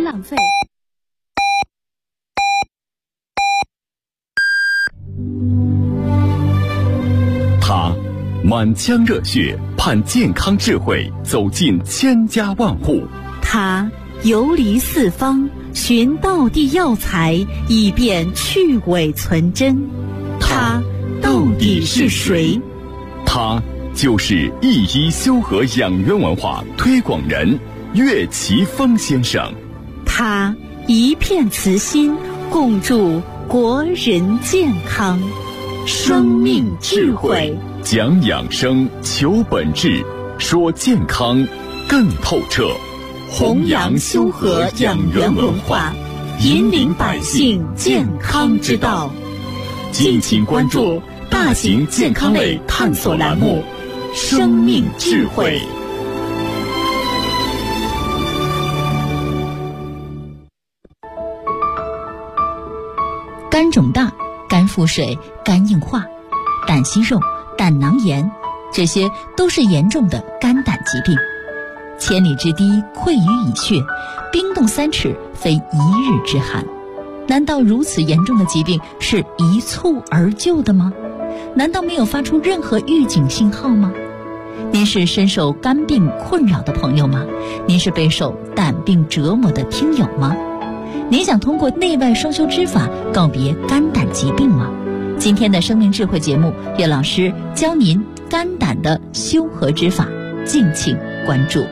浪费。 他满腔热血盼健康智慧走进千家万户， 他游离四方寻道地药材，以便去伪存真。他到底是谁？ 他就是一医修和养元文化推广人岳奇峰先生。 他一片慈心，共筑国人健康。生命智慧， 讲养生，求本质，说健康更透彻。 弘扬修和养元文化，引领百姓健康之道。敬请关注大型健康类探索栏目《生命智慧》。 肝肿大、肝腹水、肝硬化、胆息肉、胆囊炎，这些都是严重的肝胆疾病。千里之堤溃于蚁穴，冰冻3尺非一日之寒。难道如此严重的疾病是一蹴而就的吗？难道没有发出任何预警信号吗？您是深受肝病困扰的朋友吗？您是备受胆病折磨的听友吗？您想通过内外双修之法告别肝胆疾病吗？今天的生命智慧节目，岳老师教您肝胆的修和之法，敬请关注。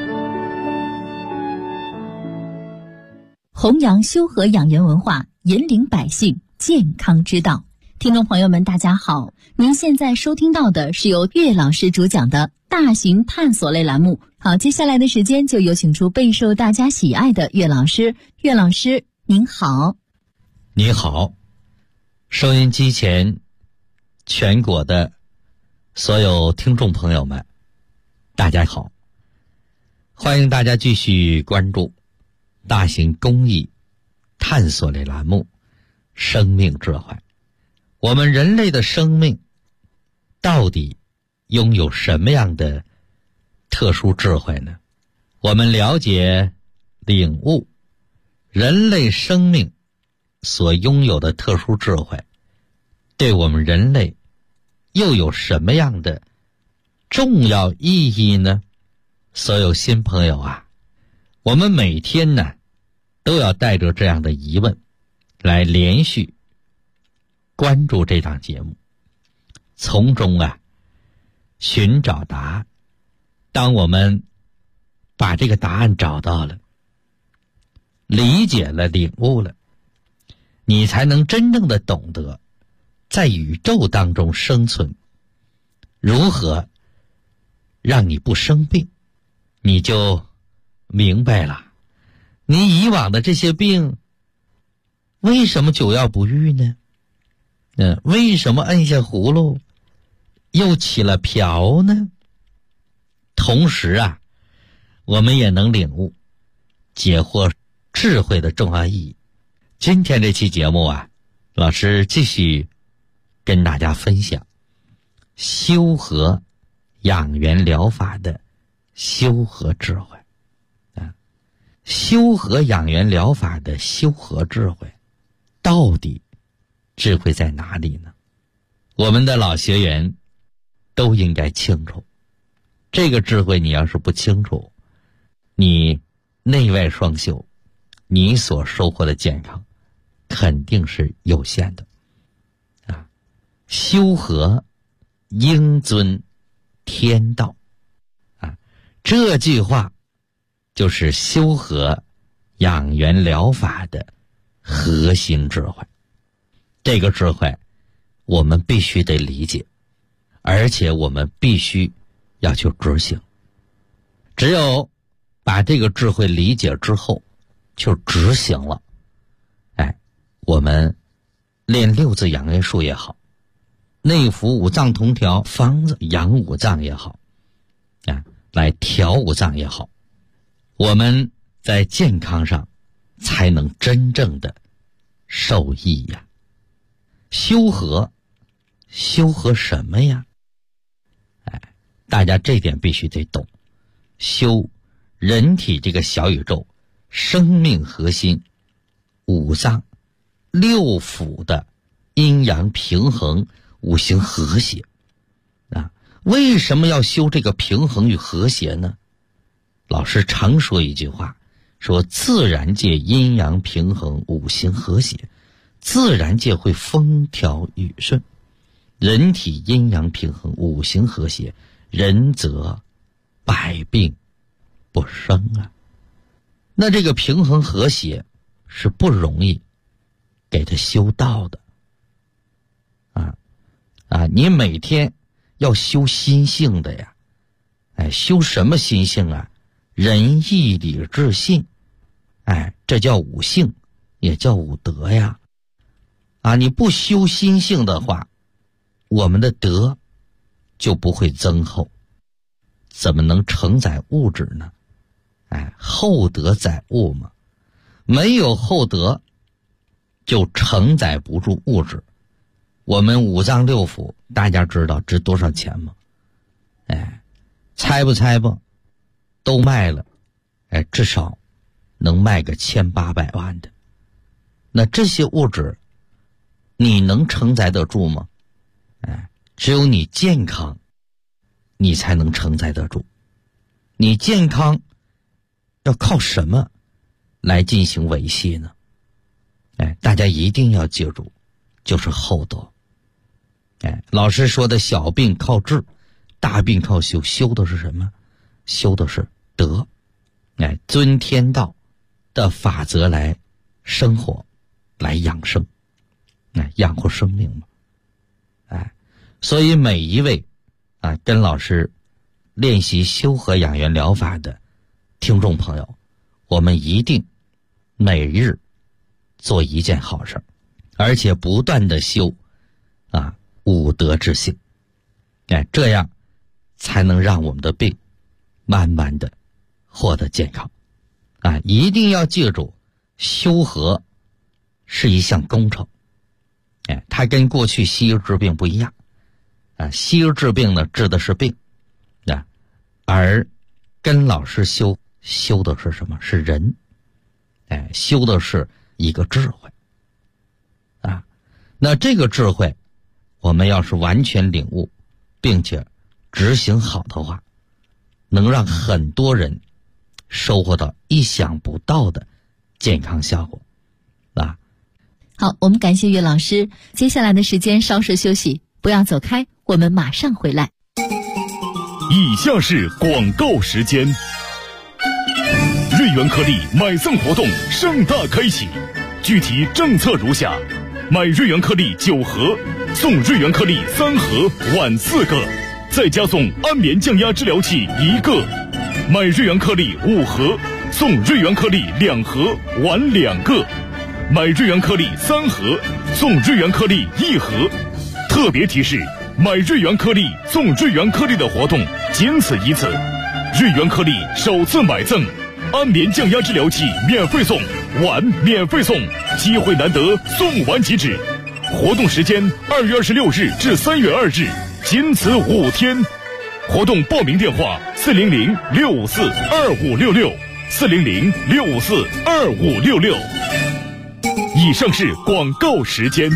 弘扬修和养元文化，引领百姓健康之道。听众朋友们，大家好，您现在收听到的是由岳老师主讲的大型探索类栏目。好，接下来的时间就有请出备受大家喜爱的岳老师。岳老师您好。 你好，收音机前全国的所有听众朋友们，大家好，欢迎大家继续关注大型公益探索类栏目《生命智慧》。我们人类的生命到底拥有什么样的特殊智慧呢？我们了解、领悟人类生命所拥有的特殊智慧，对我们人类又有什么样的重要意义呢？所有新朋友啊，我们每天呢都要带着这样的疑问来连续关注这档节目，从中寻找答案。当我们把这个答案找到了，理解了、领悟了，你才能真正的懂得在宇宙当中生存，如何让你不生病，你就明白了你以往的这些病为什么久药不愈呢？为什么摁下葫芦又起了瓢呢？同时我们也能领悟解惑智慧的重要意义。今天这期节目老师继续跟大家分享修和养元疗法的修和智慧。修和养元疗法的修和智慧，到底智慧在哪里呢？我们的老学员都应该清楚，这个智慧你要是不清楚，你内外双修，你所收获的健康肯定是有限的。修和应遵天道，这句话就是修和养元疗法的核心智慧。这个智慧我们必须得理解，而且我们必须要去执行。只有把这个智慧理解之后就执行了，我们练六字养元术也好，内服五脏同调方子养五脏也好，来调五脏也好，我们在健康上才能真正的受益呀。修和什么呀？大家这点必须得懂。修人体这个小宇宙生命核心、五脏、六腑的阴阳平衡、五行和谐啊。为什么要修这个平衡与和谐呢？老师常说一句话，说自然界阴阳平衡、五行和谐，自然界会风调雨顺。人体阴阳平衡、五行和谐，人则百病不生啊。那这个平衡和谐是不容易给它修到的你每天要修心性的呀。修什么心性啊？仁义礼智信，这叫五性，也叫五德呀。你不修心性的话，我们的德就不会增厚，怎么能承载物质呢？厚德载物嘛，没有厚德就承载不住物质。我们五脏六腑大家知道值多少钱吗？猜吧都卖了，至少能卖个1800万的。那这些物质你能承载得住吗？只有你健康你才能承载得住。你健康要靠什么来进行维系呢？大家一定要记住，就是厚德。老师说的小病靠治，大病靠修，修的是什么？修的是德。遵天道的法则来生活，来养生，养活生命嘛。所以每一位跟老师练习修和养元疗法的听众朋友，我们一定每日做一件好事，而且不断的修五德之性，这样才能让我们的病慢慢的获得健康。一定要记住，修和是一项工程。它跟过去西医治病不一样。西医治病呢，治的是病，而跟老师修的是什么？是人。修的是一个智慧。那这个智慧我们要是完全领悟并且执行好的话，能让很多人收获到意想不到的健康效果。 好，我们感谢岳老师。接下来的时间稍事休息，不要走开，我们马上回来。 以下是广告时间。瑞元颗粒买赠活动盛大开启，具体政策如下：买瑞元颗粒9盒，送瑞元颗粒3盒，碗4个，再加送安眠降压治疗器1个；买瑞元颗粒5盒，送瑞元颗粒2盒，碗2个；买瑞元颗粒3盒，送瑞元颗粒1盒。特别提示：买瑞元颗粒送瑞元颗粒的活动仅此一次，瑞元颗粒首次买赠，安眠降压治疗器免费送，碗免费送，机会难得，送完即止。活动时间2月26日至3月2日，仅此5天。活动报名电话400-654-2566，400-654-2566。以上是广告时间。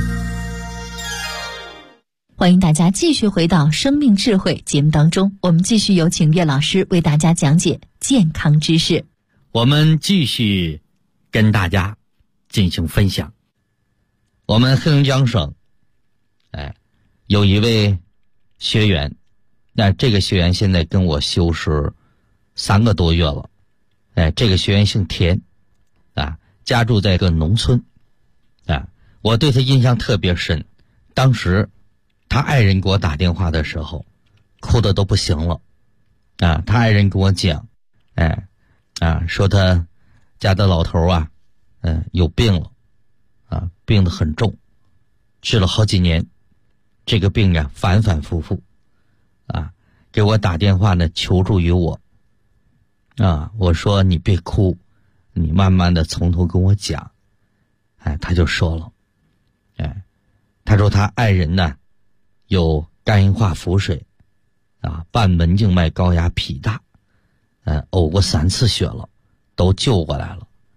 欢迎大家继续回到生命智慧节目当中，我们继续有请岳老师为大家讲解健康知识。 我们继续跟大家进行分享。我们黑龙江省有一位学员，那这个学员现在跟我修是3个多月了。这个学员姓田家住在一个农村。我对他印象特别深，当时他爱人给我打电话的时候哭得都不行了。他爱人跟我讲说他家的老头有病了，病得很重，治了好几年，这个病反反复复，给我打电话呢求助于我。我说你别哭，你慢慢的从头跟我讲。他就说了，他说他爱人呢有肝硬化腹水，半门静脉高压脾大，呕过3次血了，都救过来了，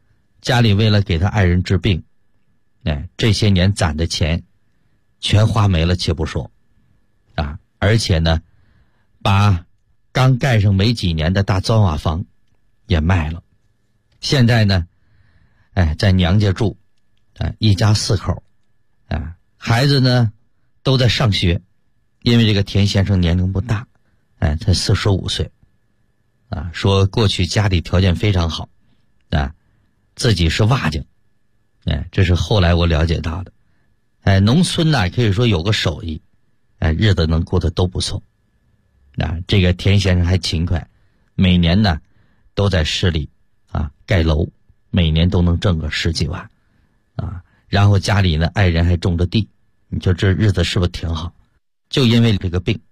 家里为了给他爱人治病，这些年攒的钱全花没了且不说啊，而且呢把刚盖上没几年的大砖瓦房也卖了。现在呢在娘家住，一家4口，孩子呢都在上学，因为这个田先生年龄不大，才45岁，说过去家里条件非常好，自己是瓦匠，这是后来我了解到的。农村呢可以说有个手艺，日子能过得都不错。这个田先生还勤快，每年呢都在市里盖楼，每年都能挣个10几万然后家里呢爱人还种着地，你说这日子是不是挺好？就因为这个病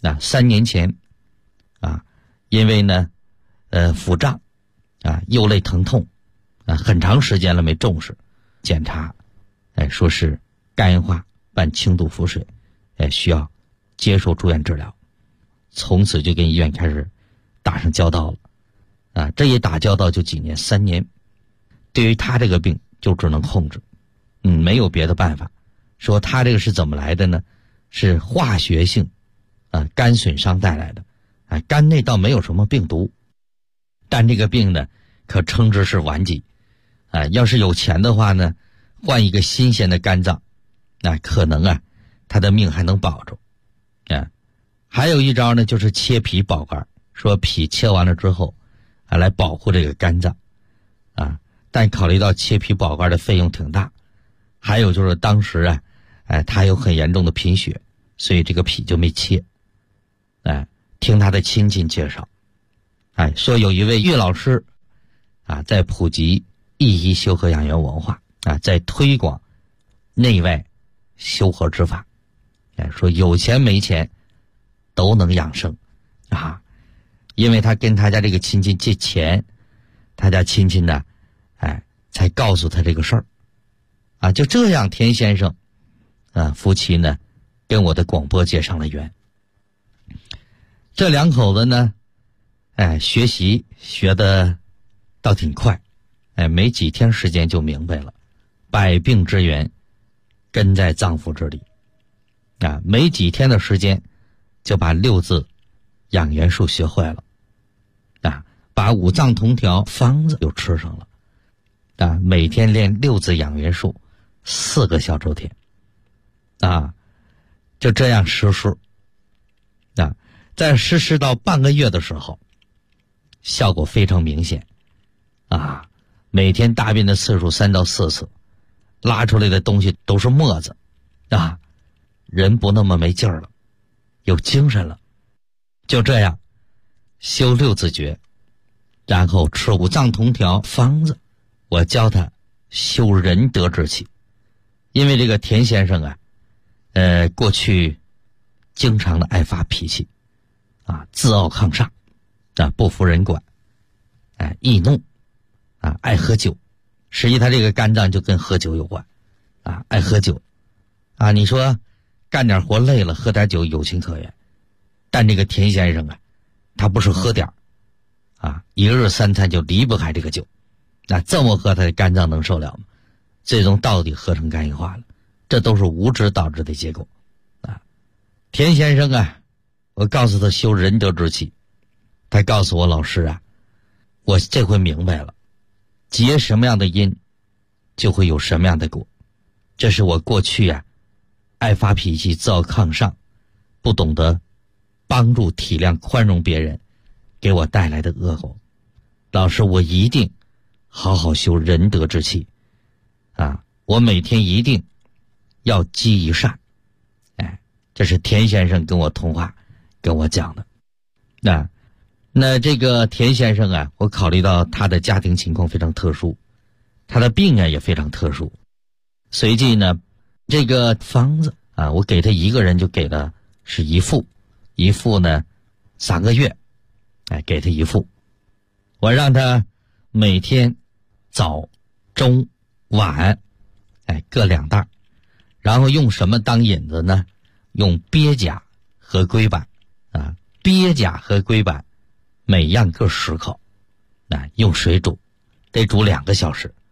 3年前因为呢腹胀右肋疼痛很长时间了没重视检查，说是肝硬化伴轻度腹水，需要接受住院治疗。从此就跟医院开始打上交道了这一打交道就几年，3年。对于他这个病就只能控制，没有别的办法。说他这个是怎么来的呢？是化学性肝损伤带来的肝内倒没有什么病毒，但这个病呢可称之是顽疾要是有钱的话呢，换一个新鲜的肝脏可能他的命还能保住还有一招呢，就是切皮保肝，说皮切完了之后来保护这个肝脏但考虑到切皮保肝的费用挺大，还有就是当时他有很严重的贫血，所以这个皮就没切。听他的亲戚介绍说有一位岳老师在普及一医修和养元文化在推广内外修和之法说有钱没钱都能养生因为他跟他家这个亲戚借钱，他家亲戚呢才告诉他这个事儿就这样田先生夫妻呢跟我的广播结上了缘。这两口子呢学习学的倒挺快没几天时间就明白了百病之源根在脏腑之里没几天的时间就把6字养元术学会了把5脏同调方子又吃上了每天练6字养元术4个小周天就这样实施在实施到半个月的时候，效果非常明显每天大便的次数3到4次，拉出来的东西都是沫子人不那么没劲儿了，有精神了。就这样修6字诀，然后吃5脏同调方子，我教他修仁德之气。因为这个田先生过去经常的爱发脾气自傲抗上不服人管易怒爱喝酒。实际他这个肝脏就跟喝酒有关爱喝酒你说干点活累了喝点酒有情可原，但这个田先生他不是喝点一日3餐就离不开这个酒这么喝他的肝脏能受了吗？最终到底喝成肝硬化了，这都是无知导致的结果田先生我告诉他修仁德之气，他告诉我老师我这回明白了，结什么样的因就会有什么样的果。这是我过去爱发脾气自傲抗上，不懂得帮助体谅宽容别人给我带来的恶果。老师，我一定好好修仁德之气我每天一定要积一善。这是田先生跟我通话跟我讲的。那这个田先生我考虑到他的家庭情况非常特殊，他的病也非常特殊，随即呢这个方子我给他一个人就给了是1副，1副呢3个月给他1副。我让他每天早中晚各2袋，然后用什么当引子呢？用鳖甲和龟板鳖甲和龟板每样各10口用水煮，得煮2个小时，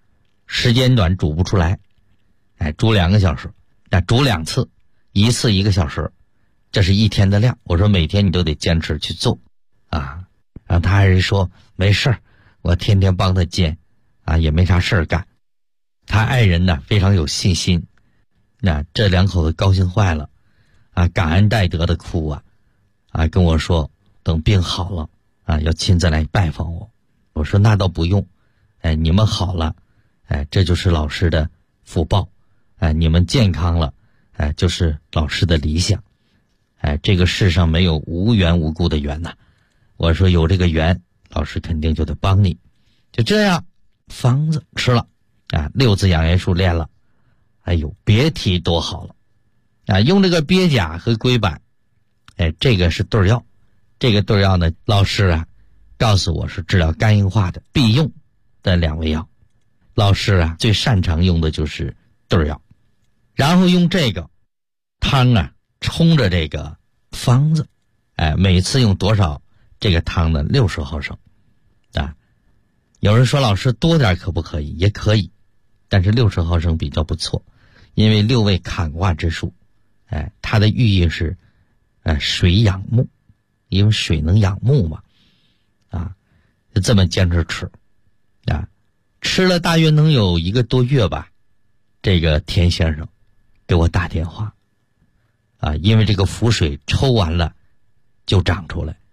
时间短煮不出来，煮2个小时，煮2次，1次1个小时，这是1天的量。我说每天你都得坚持去做啊。然后他还是说没事儿，我天天帮他煎啊，也没啥事儿干。他爱人呢非常有信心，那这2口子高兴坏了啊，感恩戴德的哭啊，跟我说等病好了啊，要亲自来拜访我。我说那倒不用，你们好了，这就是老师的福报，你们健康了，就是老师的理想，这个世上没有无缘无故的缘呐。我说有这个缘，老师肯定就得帮你。就这样，方子吃了，6字养元术练了，哎呦，别提多好了啊！用这个鳖甲和龟板，这个是对药，这个对药呢，老师告诉我是治疗肝硬化的必用的2味药。老师最擅长用的就是对药，然后用这个汤冲着这个方子，每次用多少这个汤呢？60毫升啊。有人说老师多点可不可以？也可以，但是60毫升比较不错，因为6味坎卦之术，它的寓意是水养木，因为水能养木嘛，就这么坚持吃吃了大约能有1个多月吧。这个田先生给我打电话因为这个腹水抽完了就长出来，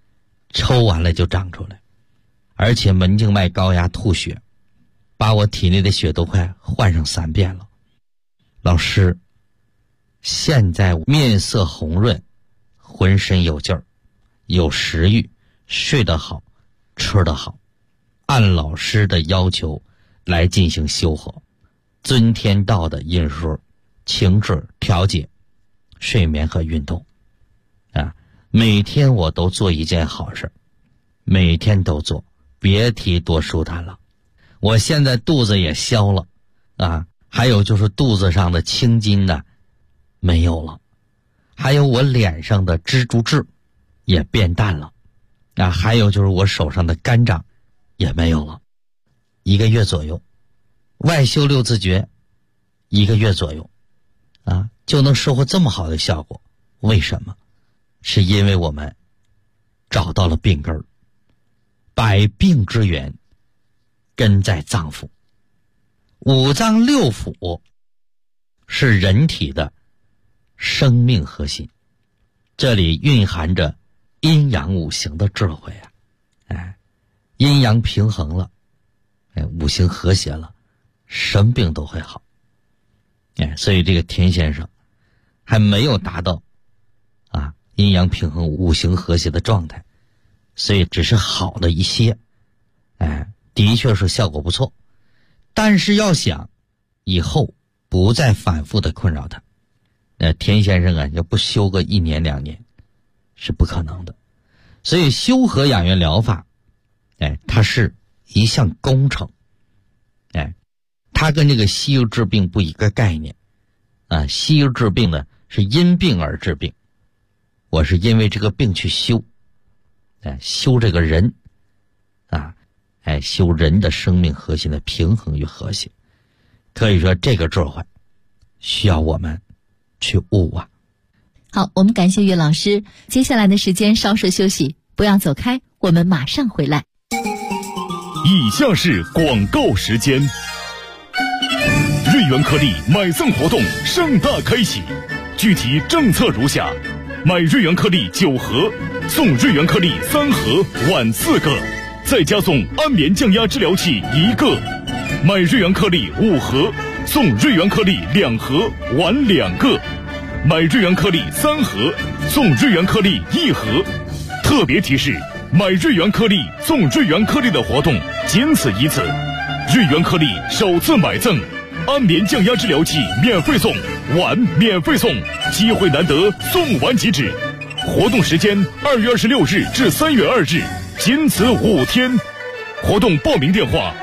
而且门静脉高压吐血，把我体内的血都快换上3遍了。老师现在面色红润，浑身有劲儿，有食欲，睡得好，吃得好，按老师的要求来进行修和，遵天道的饮食、情志调节、睡眠和运动每天我都做一件好事，每天都做，别提多舒坦了。我现在肚子也消了还有就是肚子上的青筋没有了，还有我脸上的蜘蛛痣也变淡了还有就是我手上的肝掌也没有了。1个月左右，外修6字诀1个月左右就能收获这么好的效果。为什么？是因为我们找到了病根儿，百病之源根在脏腑。5脏6腑是人体的生命核心，这里蕴含着阴阳5行的智慧阴阳平衡了5行和谐了，什么病都会好所以这个田先生还没有达到阴阳平衡5行和谐的状态，所以只是好了一些的确是效果不错，但是要想以后不再反复的困扰他，田先生要不修个1年2年是不可能的。所以修和养元疗法它是一项工程它跟这个西医治病不一个概念西医治病呢是因病而治病，我是因为这个病去修修这个人修人的生命核心的平衡与和谐。可以说这个智慧需要我们去悟好，我们感谢岳老师。接下来的时间稍事休息，不要走开，我们马上回来。 以下是广告时间。瑞元颗粒买赠活动盛大开启，具体政策如下：买瑞元颗粒9盒，送瑞元颗粒3盒碗4个，再加送安眠降压治疗器1个；买瑞元颗粒5盒，送瑞元颗粒2盒碗2个；买瑞元颗粒3盒，送瑞元颗粒1盒。特别提示：买瑞元颗粒送瑞元颗粒的活动仅此一次，瑞元颗粒首次买赠安眠降压治疗器免费送，碗免费送，机会难得，送完即止。活动时间2月26日至3月2日，仅此5天。活动报名电话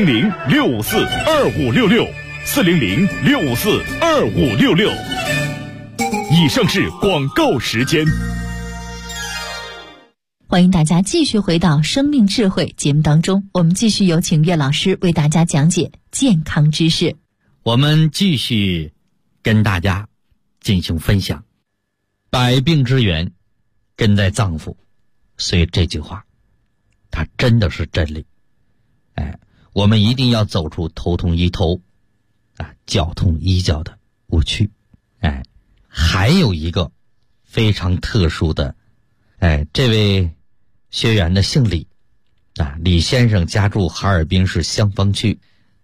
400-654-2566，400-654-2566。以上是广告时间。 欢迎大家继续回到生命智慧节目当中，我们继续有请岳老师为大家讲解健康知识。 我们继续跟大家进行分享，百病之源根在脏腑，所以这句话它真的是真理。我们一定要走出头痛医头脚痛医脚的误区。还有一个非常特殊的，这位学员的姓李李先生家住哈尔滨市香坊区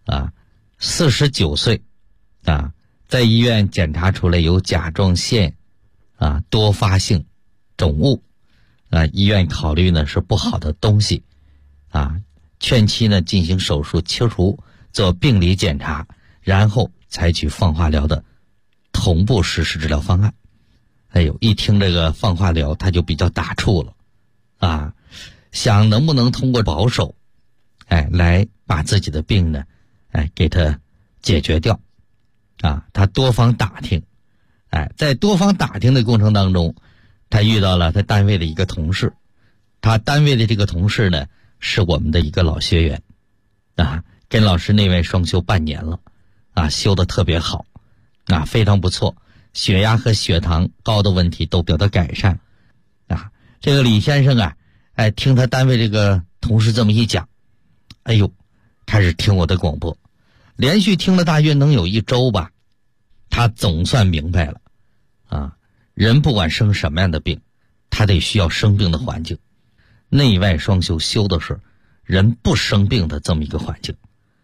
49岁在医院检查出来有甲状腺多发性肿物医院考虑呢是不好的东西劝其呢进行手术切除，做病理检查，然后采取放化疗的同步实施治疗方案。一听这个放化疗他就比较打怵了想能不能通过保守来把自己的病呢给他解决掉他多方打听在多方打听的过程当中，他遇到了他单位的一个同事。他单位的这个同事呢是我们的一个老学员跟老师内外双修半年了修得特别好非常不错，血压和血糖高的问题都得到改善这个李先生听他单位这个同事这么一讲，开始听我的广播，连续听了大约能有1周吧，他总算明白了人不管生什么样的病，他得需要生病的环境。内外双修修的是人不生病的这么一个环境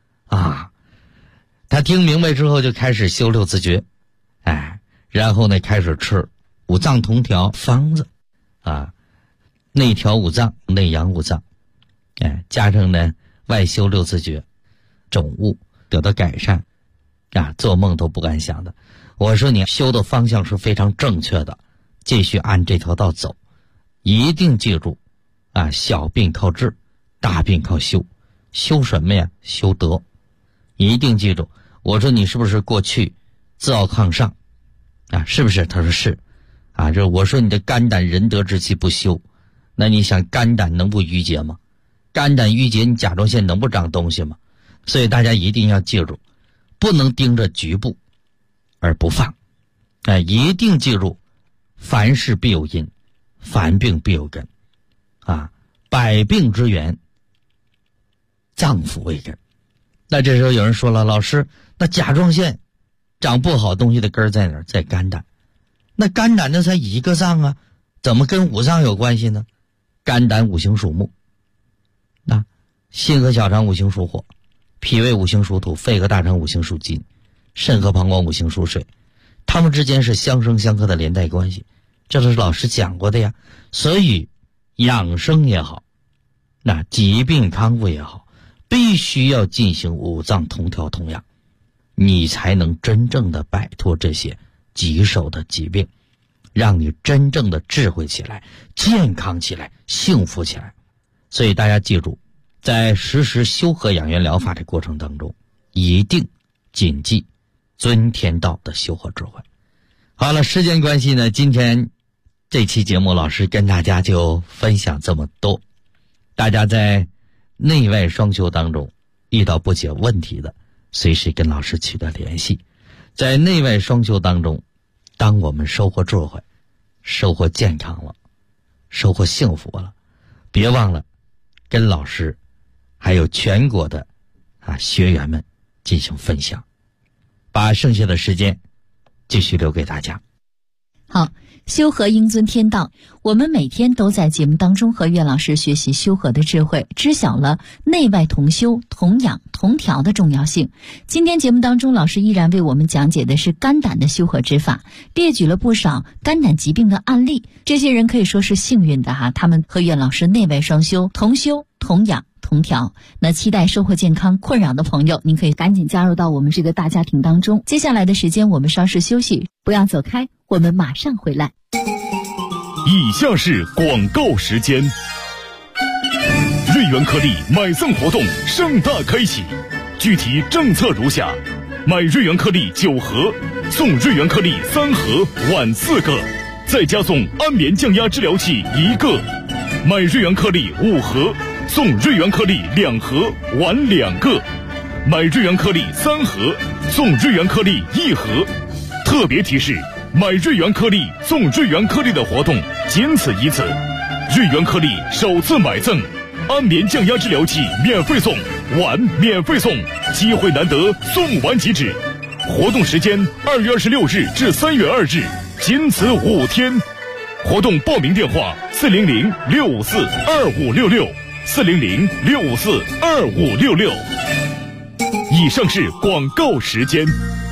他听明白之后就开始修6字诀然后呢开始吃五脏同调方子内调五脏，内养五脏加上呢外修6字诀，肿物得到改善做梦都不敢想的。我说你修的方向是非常正确的，继续按这条道走，一定记住小病靠治，大病靠修。修什么呀？修德。一定记住。我说你是不是过去自傲抗上是不是？他说是这我说你的肝胆仁德之气不修，那你想肝胆能不郁结吗？肝胆郁结，你甲状腺能不长东西吗？所以大家一定要记住，不能盯着局部而不放一定记住，凡事必有因，凡病必有根百病之源脏腑为根。那这时候有人说了，老师，那甲状腺长不好东西的根在哪儿？在肝胆。那肝胆那才一个脏怎么跟五脏有关系呢？肝胆五行属木心和小肠五行属火，脾胃五行属土，肺和大肠五行属金，肾和膀胱五行属水，它们之间是相生相克的连带关系，这都是老师讲过的呀。所以养生也好，那疾病康复也好，必须要进行五脏同调同养，你才能真正的摆脱这些棘手的疾病，让你真正的智慧起来，健康起来，幸福起来。所以大家记住，在实施修和养元疗法的过程当中，一定谨记遵天道的修和智慧。好了，时间关系呢，今天这期节目老师跟大家就分享这么多。大家在内外双修当中遇到不解问题的，随时跟老师取得联系。在内外双修当中，当我们收获智慧，收获健康了，收获幸福了，别忘了跟老师还有全国的学员们进行分享，把剩下的时间继续留给大家。 好，修和应遵天道，我们每天都在节目当中和岳老师学习修和的智慧，知晓了内外同修、同养、同调的重要性。今天节目当中，老师依然为我们讲解的是肝胆的修和之法，列举了不少肝胆疾病的案例。这些人可以说是幸运的他们和岳老师内外双修、同修、同养、同调。那期待收获健康困扰的朋友，您可以赶紧加入到我们这个大家庭当中。接下来的时间我们稍事休息，不要走开，我们马上回来。 以下是广告时间。瑞元颗粒买赠活动盛大开启，具体政策如下：买瑞元颗粒9盒，送瑞元颗粒3盒，晚4个，再加送安眠降压治疗器1个。 买瑞元颗粒5盒送瑞元颗粒2盒，碗2个；买瑞元颗粒3盒送瑞元颗粒1盒。特别提示：买瑞元颗粒送瑞元颗粒的活动仅此一次。瑞元颗粒首次买赠安眠降压治疗器免费送，碗免费送，机会难得，送完即止。活动时间2月26日至3月2日，仅此5天。活动报名电话400-654-2566，400-654-2566。以上是广告时间。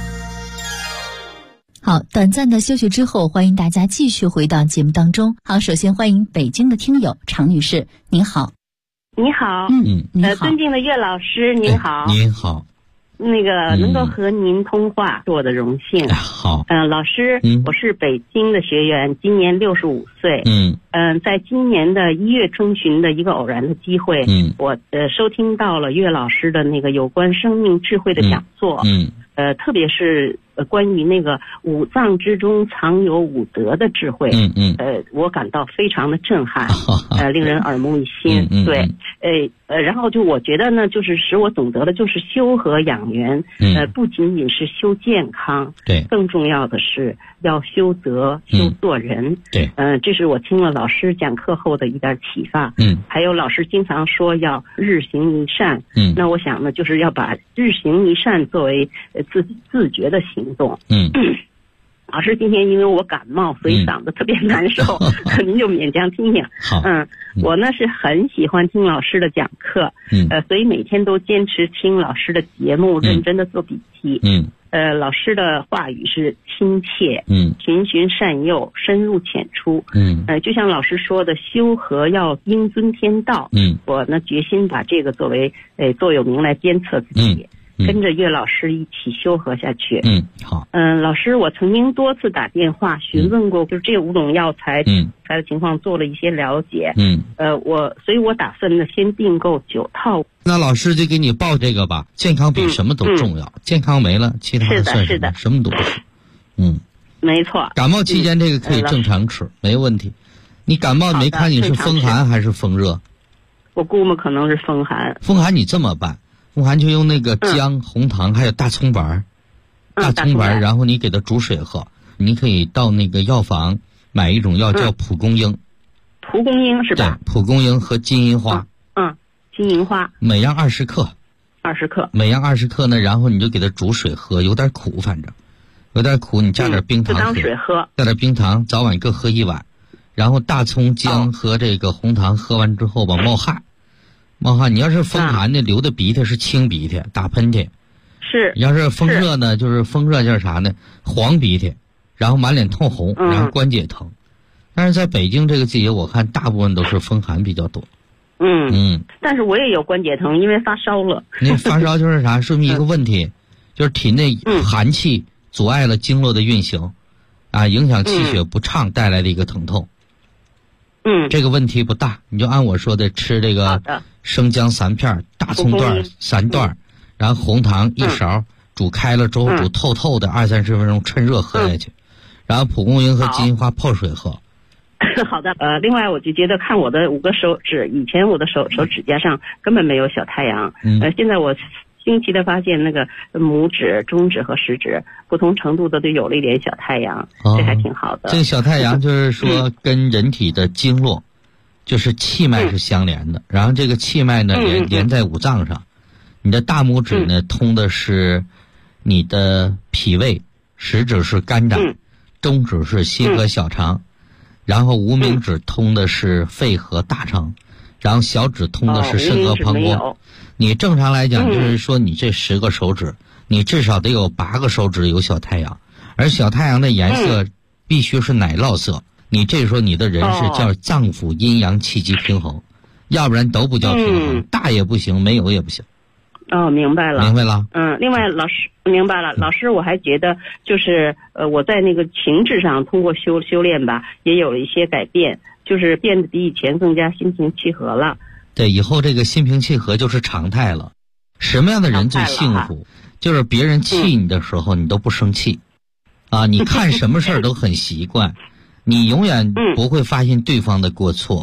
好，短暂的休息之后，欢迎大家继续回到节目当中。好，首先欢迎北京的听友常女士，您好。 你好， 您好， 尊敬的岳老师，您好， 您好。 那个能够和您通话是我的荣幸。 好， 老师，我是北京的学员，今年65岁。在今年的1月中旬的一个偶然的机会，我收听到了岳老师的那个有关生命智慧的讲座。特别是关于那个5脏之中藏有5德的智慧，我感到非常的震撼，令人耳目一新。对，然后就我觉得呢，就是使我懂得的就是修和养元，不仅仅是修健康，对，更重要的是要修德、修做人。对，这是我听了老师讲课后的一点启发。还有老师经常说要日行一善，那我想呢，就是要把日行一善作为自觉的行动。老师今天因为我感冒，所以嗓子特别难受，您就勉强听听。好，我呢是很喜欢听老师的讲课，所以每天都坚持听老师的节目，认真的做笔记。老师的话语是亲切，循循善诱，深入浅出。就像老师说的，修和要应遵天道。我呢决心把这个作为座右铭来鞭策自己。跟着岳老师一起修和下去。好。老师，我曾经多次打电话询问过，就是这5种药材的情况做了一些了解。所以我打算呢先订购9套。 那老师就给你报这个吧，健康比什么都重要，健康没了，其他的算什么都不是。 没错。 感冒期间这个可以正常吃，没问题。你感冒没看你是风寒还是风热？ 我估摸可能是风寒。 风寒你这么办？风寒就用那个姜、红糖还有大葱白，然后你给它煮水喝。你可以到那个药房买一种药叫蒲公英。 蒲公英是吧？ 对，蒲公英和金银花。 金银花。 每样20克。 20克。 每样20克呢，然后你就给它煮水喝，有点苦，反正有点苦，你加点冰糖喝。 当水喝。 加点冰糖，早晚各喝1碗。然后大葱、姜和这个红糖喝完之后吧，冒汗。你要是风寒的流的鼻涕是清鼻涕，打喷嚏。是。要是风热呢，就是风热就是啥呢？黄鼻涕，然后满脸通红，然后关节疼。但是在北京这个季节，我看大部分都是风寒比较多。 但是我也有关节疼，因为发烧了。 你发烧就是啥？说明一个问题，就是体内寒气阻碍了经络的运行，影响气血不畅带来的一个疼痛。这个问题不大，你就按我说的吃这个生姜3片，大葱段3段，然后红糖1勺，煮开了之后煮透透的，20-30分钟趁热喝下去，然后蒲公英和金银花泡水喝。 好的。另外我就觉得看我的5个手指，以前我的手指甲上根本没有小太阳，现在我惊奇的发现那个拇指、中指和食指不同程度的都有了一点小太阳，这还挺好的。 这个小太阳就是说跟人体的经络，就是气脉是相连的，然后这个气脉呢连在5脏上。你的大拇指呢通的是你的脾胃，食指是肝胆，中指是心和小肠，然后无名指通的是肺和大肠，然后小指通的是肾和膀胱。你正常来讲就是说你这10个手指，你至少得有8个手指有小太阳，而小太阳的颜色必须是奶酪色。你这时候你的人是叫脏腑阴阳气机平衡，要不然都不叫平衡，大也不行，没有也不行。 明白了。另外老师明白了。老师，我还觉得就是我在那个情志上通过修炼吧，也有了一些改变，就是变得比以前更加心平气和了。 对，以后这个心平气和就是常态了。什么样的人最幸福？就是别人气你的时候，你都不生气，你看什么事儿都很习惯，你永远不会发现对方的过错，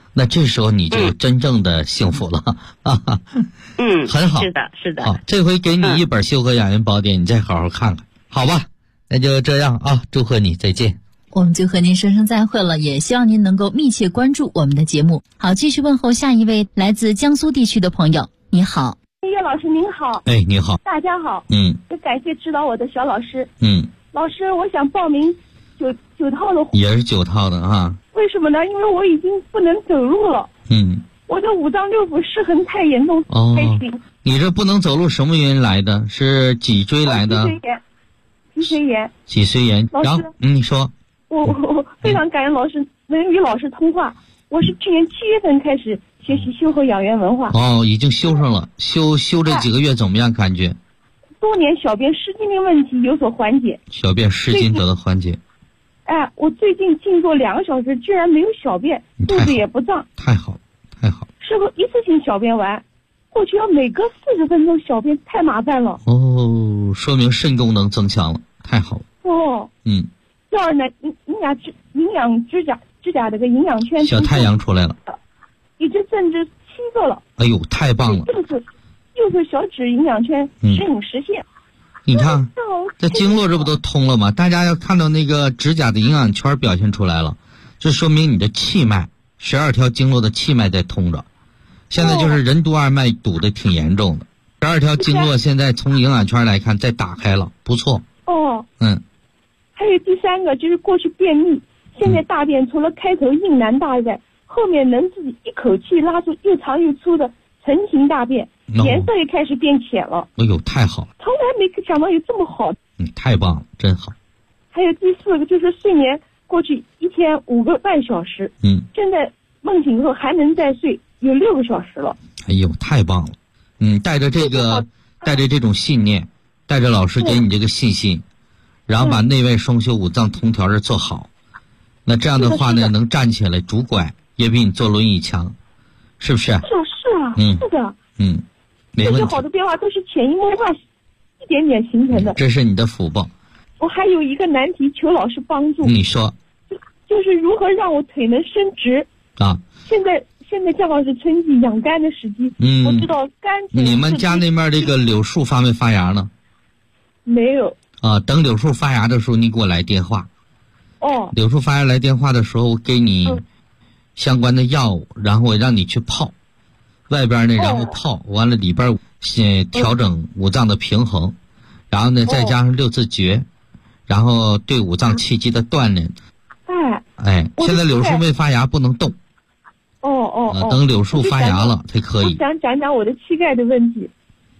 那这时候你就真正的幸福了很好， 是的，是的。 好，这回给你一本《修和养颜宝典》，你再好好看看，好吧？那就这样啊，祝贺你，再见。 我们就和您说声再会了，也希望您能够密切关注我们的节目。好，继续问候下一位来自江苏地区的朋友。你好， 岳老师您好。 哎，你好， 大家好。也感谢指导我的小老师。老师，我想报名九套的， 也是9套的啊。 为什么呢？因为我已经不能走路了。我的5脏6腑失衡太严重。 你这不能走路什么原因来的？是脊椎来的？脊髓炎。然后你说。 我非常感恩老师能与老师通话。我是去年7月份开始学习修和养颜文化。 已经修上了。修这几个月怎么样？感觉？ 多年小便失禁的问题有所缓解。 小便失禁得到缓解。 我最近静坐2个小时，居然没有小便，肚子也不胀。 太好，太好。 适合一次性小便完，过去要每隔40分钟小便，太麻烦了。 说明肾功能增强了，太好了。 第二呢，营养指甲这个营养圈小太阳出来了， 一直增至7个了。 哎呦，太棒了！ 右侧小指营养圈实现。 你看，这经络这不都通了吗？大家要看到那个指甲的营养圈表现出来了，这说明你的气脉12条经络的气脉在通着。现在就是任督二脉堵得挺严重的，12条经络现在从营养圈来看再打开了，不错。 还有第3个就是过去便秘，现在大便除了开头硬难大外，后面能自己一口气拉出又长又粗的成型大便，颜色也开始变浅了。 哎呦，太好了！ 从来没想到有这么好。 太棒了，真好。 还有第4个就是睡眠，过去一天5个半小时，现在梦醒后还能再睡，有6个小时了。 哎呦，太棒了！带着这种信念，带着老师给你这个信心。然后把内外双修5脏通调这做好，那这样的话呢，能站起来拄拐也比你坐轮椅强，是不是？是啊，是的。 没问题。 这些好的变化都是潜移默化一点点形成的。 这是你的福报。 我还有一个难题，求老师帮助。 你说。 就是如何让我腿能伸直啊？ 现在正好是春季养肝的时机。我知道肝。 你们家那边这个柳树发没发芽呢？ 没有。 等柳树发芽的时候，你给我来电话。柳树发芽来电话的时候，我给你相关的药物，然后我让你去泡，外边呢，然后泡完了里边先调整5脏的平衡，然后呢再加上6字诀，然后对5脏气机的锻炼。现在柳树没发芽，不能动。等柳树发芽了才可以。 我想讲我的膝盖的问题。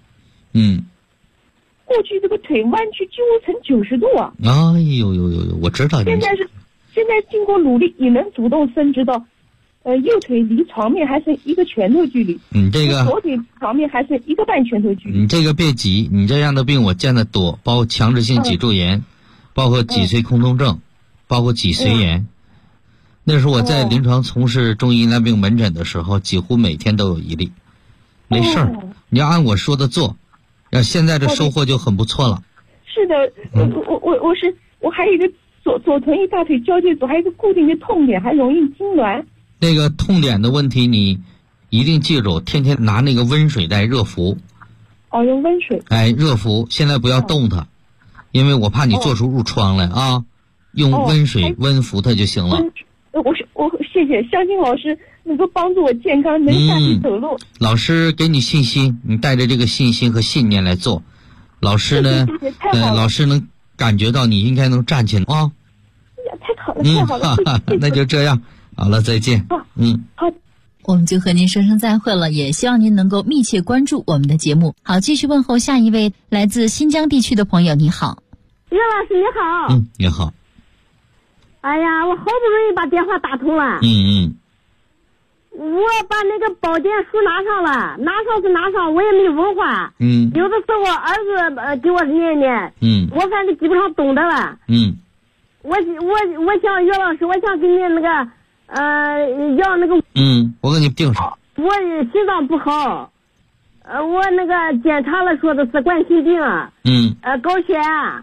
过去这个腿弯曲几乎成90度啊！ 哎呦，我知道。现在经过努力，也能主动伸直到，右腿离床面还剩1个拳头距离。 这个左腿床面还剩1个半拳头距离。 你这个别急，你这样的病我见得多，包括强直性脊柱炎，包括脊髓空洞症，包括脊髓炎。那时候我在临床从事中医难病门诊的时候，几乎每天都有一例。没事儿，你要按我说的做。现在这收获就很不错了。 是的，我还有一个左臀一大腿交界处还有一个固定的痛点，还容易痉挛。 那个痛点的问题你一定记住，天天拿那个温水袋热敷。 用温水。 热敷，现在不要动它，因为我怕你做出褥疮来啊。用温水温敷它就行了。 我谢谢，相信老师能够帮助我健康，能下去走路。 老师给你信心，你带着这个信心和信念来做。老师呢，老师能感觉到你应该能站起来啊。 太好了，太好了， 那就这样，好了，再见。 好。 我们就和您说声再会了，也希望您能够密切关注我们的节目。好，继续问候下一位来自新疆地区的朋友。你好， 岳老师你好。 你好。 哎呀，我好不容易把电话打通了。我把那个宝典书拿上了，拿上，我也没文化。有的时候儿子给我念。我反正基本上懂得了。我想岳老师，我想给你那个要那个。 我给你订上。 我心脏不好，我那个检查了说的是冠心病。高血压。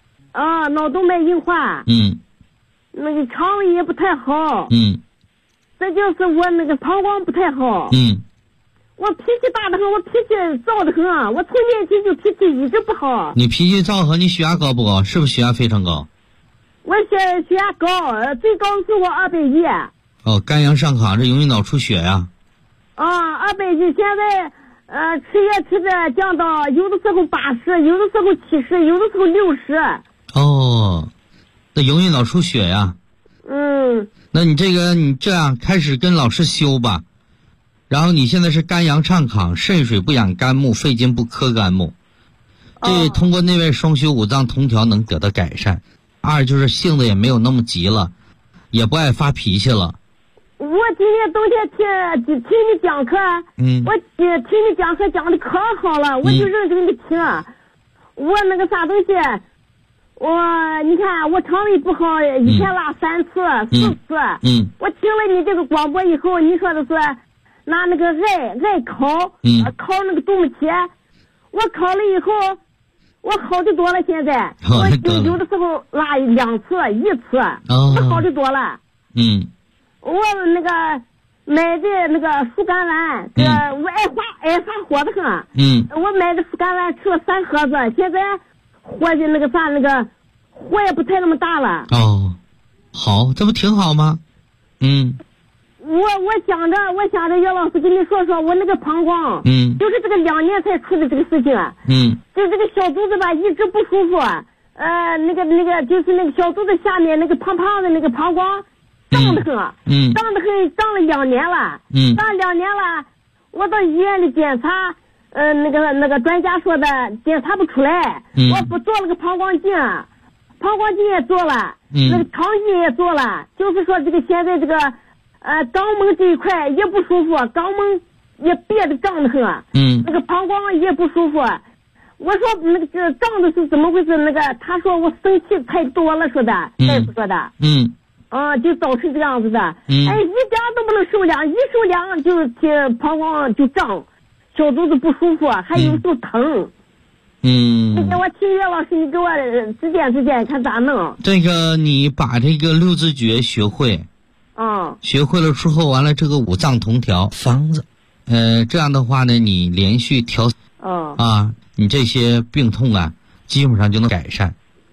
脑动脉硬化。那个肠胃也不太好。 这就是我那个膀胱不太好。我脾气大得很，我脾气躁得很啊！我从年轻就脾气一直不好。 你脾气躁和你血压高不高？是不是血压非常高？ 我血压高，最高是我210。 哦，肝阳上亢，这容易脑出血呀。 210，现在吃也吃的降到有的时候80，有的时候70，有的时候60。 哦，那容易脑出血呀。那你这样开始跟老师修吧。然后你现在是肝阳上亢，肾水不养肝木，肺金不克肝木，这通过内外双修五脏同调能得到改善。2就是性子也没有那么急了，也不爱发脾气了。 我今天冬天听你讲课，我听你讲课讲的可好了，我就认真的听。我那个啥东西，你看我肠胃不好，一天拉3次4次。我听了你这个广播以后，你说的是拿那个艾烤，烤那个冬茄，我烤了以后，我好的多了。现在我有的时候拉2次1次，我好的多了。我那个买的那个疏肝丸，我爱发火的很。我买的疏肝丸吃了3盒子，现在火的那个火也不太那么大了。 好，这不挺好吗？ 我想着岳老师跟你说说我那个膀胱，就是这个2年才出的这个事情。就是这个小肚子吧一直不舒服，那个就是那个小肚子下面那个胖胖的那个膀胱胀得很，胀了2年了，胀2年了，我到医院里检查，那个专家说的检查不出来，我不做了个膀胱镜也做了，那个肠镜也做了，就是说这个现在这个肛门这一块也不舒服，肛门也憋得胀得很，那个膀胱也不舒服。我说那个这胀的是怎么回事？那个他说我生气太多了，说的大夫说的，就造成这样子的。一点都不能受凉，一受凉就膀胱就胀，小肚子不舒服，还有时候疼。我听岳老师，你给我指点，看咋弄。 这个你把这个6字诀学会。学会了之后，完了这个五脏同调方子，这样的话呢，你连续调，你这些病痛啊，基本上就能改善。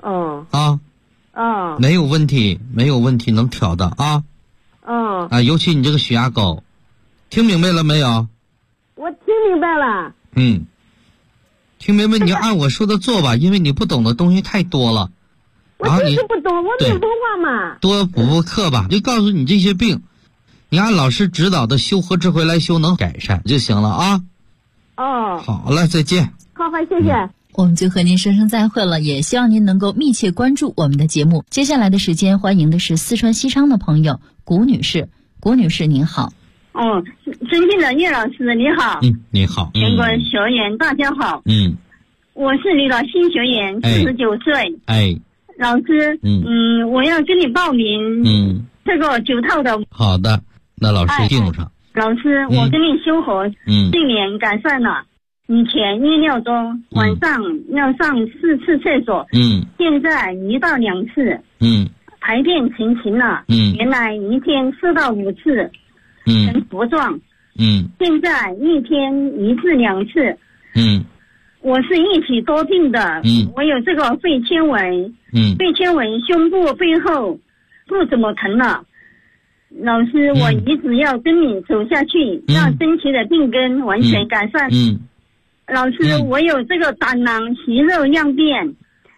没有问题，能调的啊。尤其你这个血压高，听明白了没有？ 我听明白了。 听明白，你就按我说的做吧，因为你不懂的东西太多了。 我就是不懂，我没文化嘛。 多补课吧，就告诉你这些病，你按老师指导的修和智慧来修，能改善就行了啊。好了，再见。 好，谢谢。 我们就和您说声再会了，也希望您能够密切关注我们的节目。接下来的时间，欢迎的是四川西昌的朋友谷女士。谷女士您好。 尊敬的岳老师你好。 你好。 全国学员大家好。我是你的新学员，49岁。老师，我要跟你报名，这个9套的。 好的，那老师定上。 老师，我跟你修和，睡眠改善了，以前1尿钟，晚上要上4次厕所，现在1到2次，排便成型了，原来1天4到5次，成坨状，现在1天1次2次，我是一起多病的，我有这个肺纤维，肺纤维胸部背后不怎么疼了。老师，我一直要跟你走下去，让身体的病根完全改善。老师，我有这个胆囊息肉样变，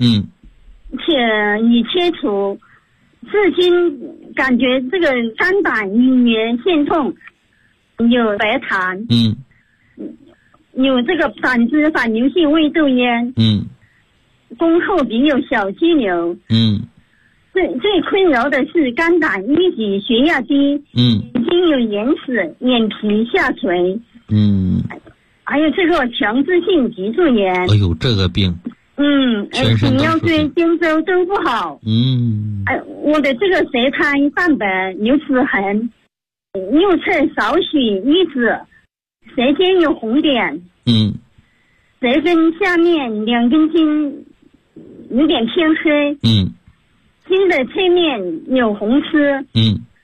且已切除，至今感觉这个肝胆隐炎现痛，有白痰，有这个胆汁反流性胃窦炎，宫后鼻有小肌瘤，最困扰的是肝胆淤积、血压低，眼睛有眼屎、眼皮下垂，还有这个强直性脊柱炎。 哎呦，这个病， 泌尿对肩周都不好。我的这个舌苔淡白有齿痕，右侧少许淤紫，舌尖有红点，舌根下面2根筋有点偏黑，心的侧面有红丝，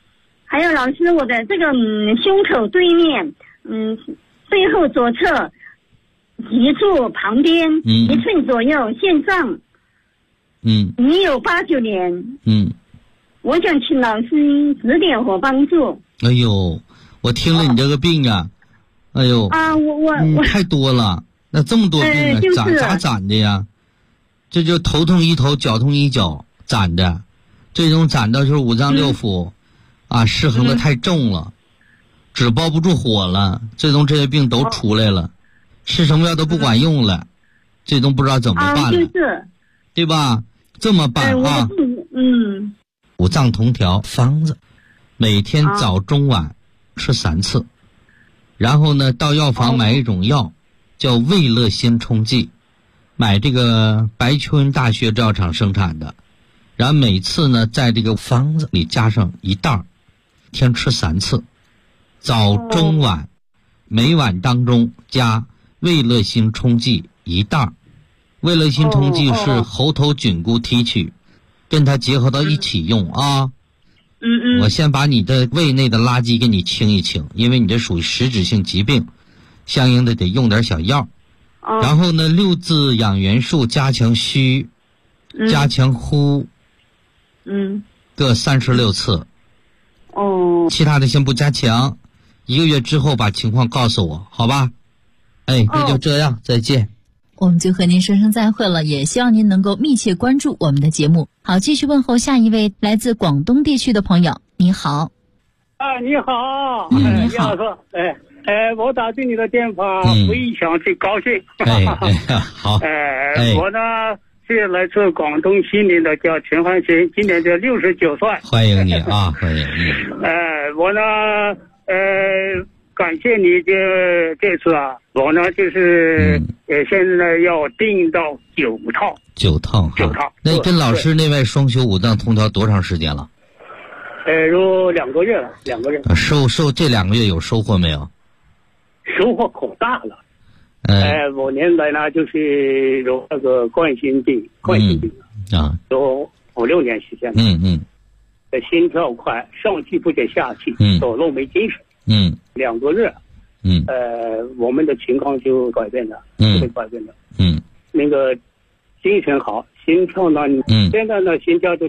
还有老师，我的这个胸口对面，背后左侧脊柱旁边1寸左右线上，已有8、9年。我想请老师指点和帮助。 哎呦，我听了你这个病呀，哎呦啊，我太多了，那这么多病啊，咋攒的呀？这就头痛医头，脚痛医脚攒的，这种攒的就是五脏六腑啊失衡的太重了，纸包不住火了，这些病都出来了，吃什么药都不管用了，这都不知道怎么办了， 就是对吧？这么办啊？五脏同调方子，每天早中晚吃3次，然后呢到药房买一种药叫胃乐心冲剂，买这个白求恩大学制药厂生产的，然后每次呢在这个方子里加上1袋，天吃3次，早中晚，每晚当中加胃乐心冲剂1袋。胃乐心冲剂是猴头菌菇提取，跟它结合到一起用啊。我先把你的胃内的垃圾给你清一清，因为你这属于实质性疾病，相应的得用点小药。然后呢，6字养元术加强虚，加强呼，各36次。其他的先不加强，1个月之后把情况告诉我，好吧？哎，那就这样，再见。 我们就和您说声再会了，也希望您能够密切关注我们的节目。好，继续问候下一位来自广东地区的朋友。你好。 你好。 你好。 我打进你的电话，非常之高兴。 好。 我呢是来自广东西宁的，叫陈汉新，今年就69岁。 欢迎你啊，欢迎你。 我呢感谢你这次啊，我呢就是现在要订到9套。9套。 那跟老师那位双修五脏通调多长时间了？ 有2个月了，2个月。 收这2个月有收获没有？ 收获可大了。我年来呢就是有那个冠心病啊，有5、6年时间了。心跳快，上气不接下气，走路没精神。2个月。我们的情况就改变了，改变了。那个精神好，心跳呢，现在呢心跳就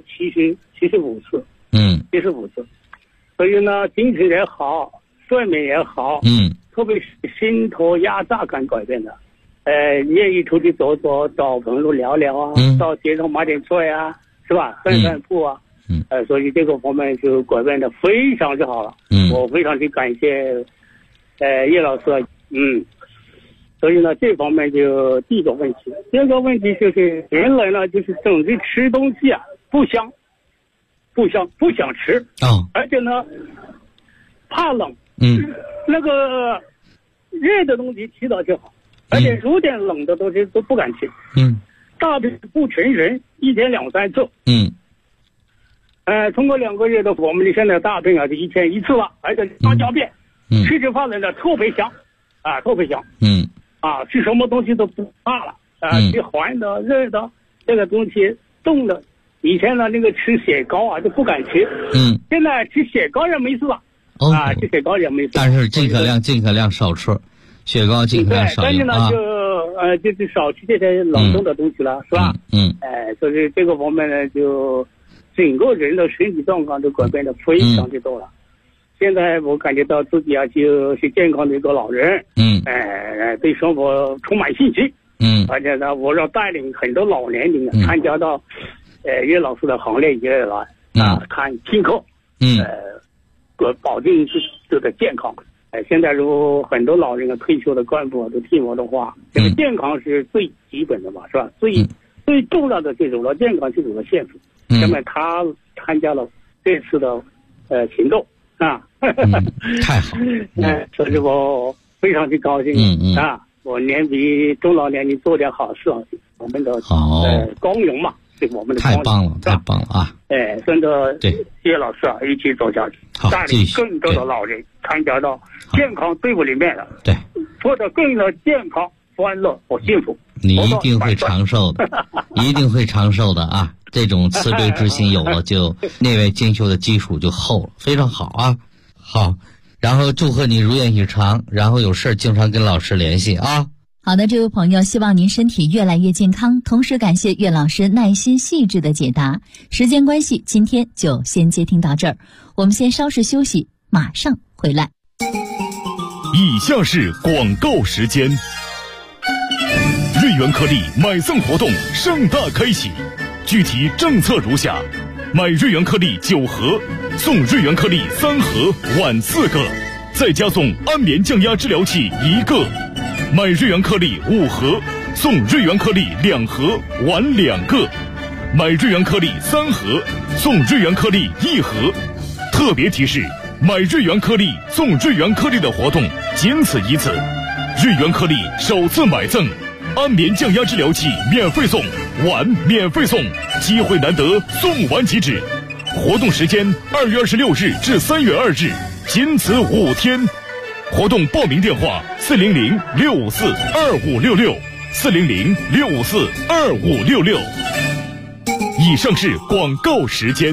75次。75次。所以呢精神也好，睡眠也好。特别是心头压榨感改变了。愿意出去走走，找朋友聊聊啊，到街上买点菜啊，是吧？散散步啊。所以这个方面就改变的非常之好了。我非常之感谢叶老师。所以呢这方面就第一个问题。第二个问题就是原来呢就是总之吃东西啊不想吃。而且呢怕冷。那个热的东西吃到就好，而且有点冷的东西都不敢吃。大便不成人，1天2、3次。通过2个月的我们的现在大便啊就1天1次了，而且大小便，吃饭了呢特别香，特别香。吃什么东西都不怕了。吃寒的、热的，这个东西冻的。以前呢那个吃雪糕啊就不敢吃。现在吃雪糕也没事了。吃雪糕也没事。 但是尽可量少吃，雪糕尽可量少用啊。 就是少吃这些冷冻的东西了，是吧？所以这个方面呢，就整个人的身体状况都改变的非常的多了。现在我感觉到自己啊，就是健康的一个老人。对生活充满信心。而且呢，我要带领很多老年人参加到叶老师的行列里来看听课。保证自己的健康。现在如果很多老人退休的干部都听我的话，这个健康是最基本的嘛，是吧？最重要的这种了，健康是种的幸福。那么他参加了这次的行动太好。 所以我非常的高兴。我年比中老年人做点好事，我们的光荣嘛。我们的太棒了啊！ 真的，谢谢老师啊，一起走下去，带领更多的老人参加到健康队伍里面了。 对， 获得更多健康、欢乐和幸福。 你一定会长寿的，一定会长寿的啊！ 这种慈悲之心有了，就内外兼修的基础就厚了，非常好啊。好，然后祝贺你如愿以偿，然后有事经常跟老师联系啊。 好的，这位朋友，希望您身体越来越健康，同时感谢岳老师耐心细致的解答。时间关系，今天就先接听到这儿，我们先稍事休息，马上回来。 以下是广告时间。瑞元颗粒买赠活动盛大开启，具体政策如下：买瑞元颗粒9盒，送瑞元颗粒3盒，碗4个，再加送安眠降压治疗器1个；买瑞元颗粒5盒，送瑞元颗粒2盒，碗2个；买瑞元颗粒3盒，送瑞元颗粒1盒。特别提示：买瑞元颗粒送瑞元颗粒的活动仅此一次，瑞元颗粒首次买赠，安眠降压治疗器免费送，碗免费送，机会难得，送完即止。活动时间2月26日至3月2日，仅此5天。活动报名电话400-654-2566 400-654-2566。以上是广告时间。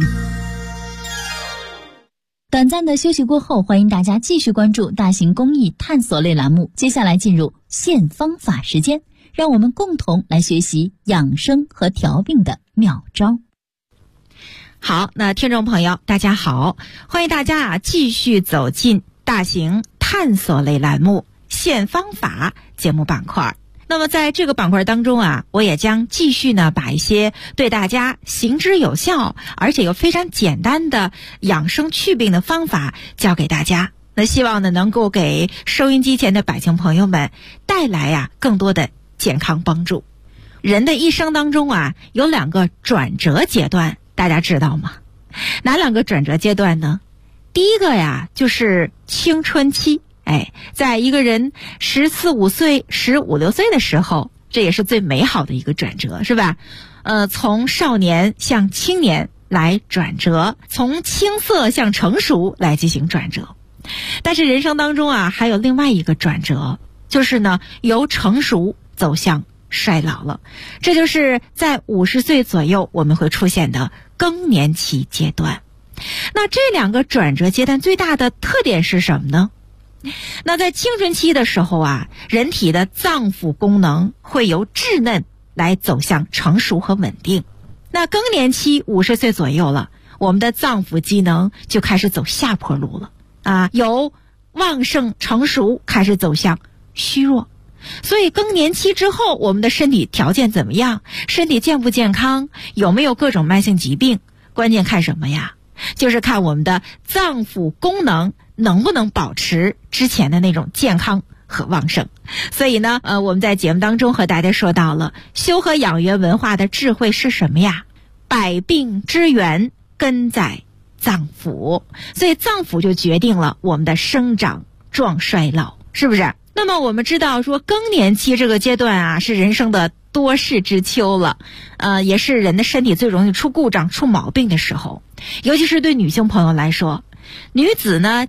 短暂的休息过后，欢迎大家继续关注大型公益探索类栏目。接下来进入现方法时间，让我们共同来学习养生和调病的妙招。 好，那听众朋友大家好，欢迎大家继续走进大型探索类栏目现方法节目板块。那么在这个板块当中啊，我也将继续呢把一些对大家行之有效而且又非常简单的养生祛病的方法教给大家。那希望呢能够给收音机前的百姓朋友们带来更多的健康帮助。人的一生当中有2个转折阶段，大家知道吗？哪2个转折阶段呢？第一个就是青春期。在一个人14、15岁、15、16岁的时候，这也是最美好的一个转折，是吧？从少年向青年来转折，从青涩向成熟来进行转折。但是人生当中还有另外一个转折，就是呢由成熟走向衰老了。这就是在50岁左右我们会出现的更年期阶段。那这2个转折阶段最大的特点是什么呢？那在青春期的时候人体的脏腑功能会由稚嫩来走向成熟和稳定。那更年期50岁左右了，我们的脏腑机能就开始走下坡路了由旺盛成熟开始走向虚弱。所以更年期之后，我们的身体条件怎么样？身体健不健康？有没有各种慢性疾病？关键看什么呀？就是看我们的脏腑功能能不能保持之前的那种健康和旺盛。所以呢我们在节目当中和大家说到了修和养元文化的智慧是什么呀？百病之源根在脏腑，所以脏腑就决定了我们的生长壮衰老，是不是？那么我们知道说更年期这个阶段是人生的多事之秋了，也是人的身体最容易出故障出毛病的时候。尤其是对女性朋友来说，女子呢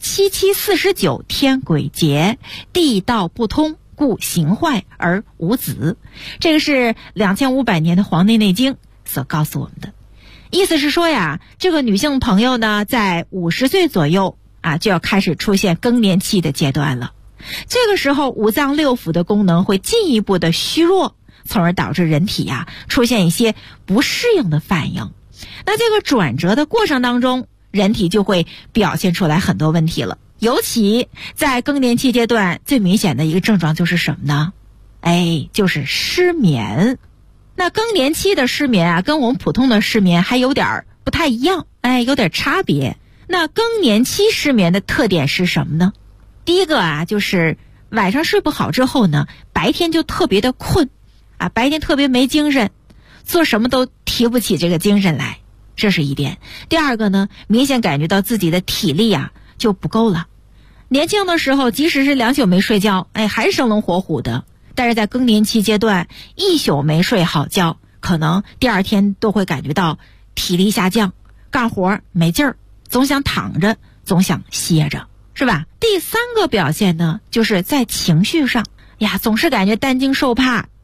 7749天癸劫，地道不通，故形坏而无子。这个是2500年的《黄帝内经》所告诉我们的。意思是说这个女性朋友呢在50岁左右就要开始出现更年期的阶段了。这个时候五脏六腑的功能会进一步的虚弱，从而导致人体出现一些不适应的反应。那这个转折的过程当中，人体就会表现出来很多问题了。尤其在更年期阶段，最明显的一个症状就是什么呢？就是失眠。那更年期的失眠跟我们普通的失眠还有点不太一样，有点差别。那更年期失眠的特点是什么呢？第一个就是晚上睡不好之后呢，白天就特别的困白天特别没精神，做什么都提不起这个精神来，这是一点。第二个呢，明显感觉到自己的体力就不够了。年轻的时候即使是2宿没睡觉还是生龙活虎的，但是在更年期阶段1宿没睡好觉，可能第2天都会感觉到体力下降，干活没劲儿，总想躺着，总想歇着，是吧？第3个表现呢，就是在情绪上总是感觉担惊受怕，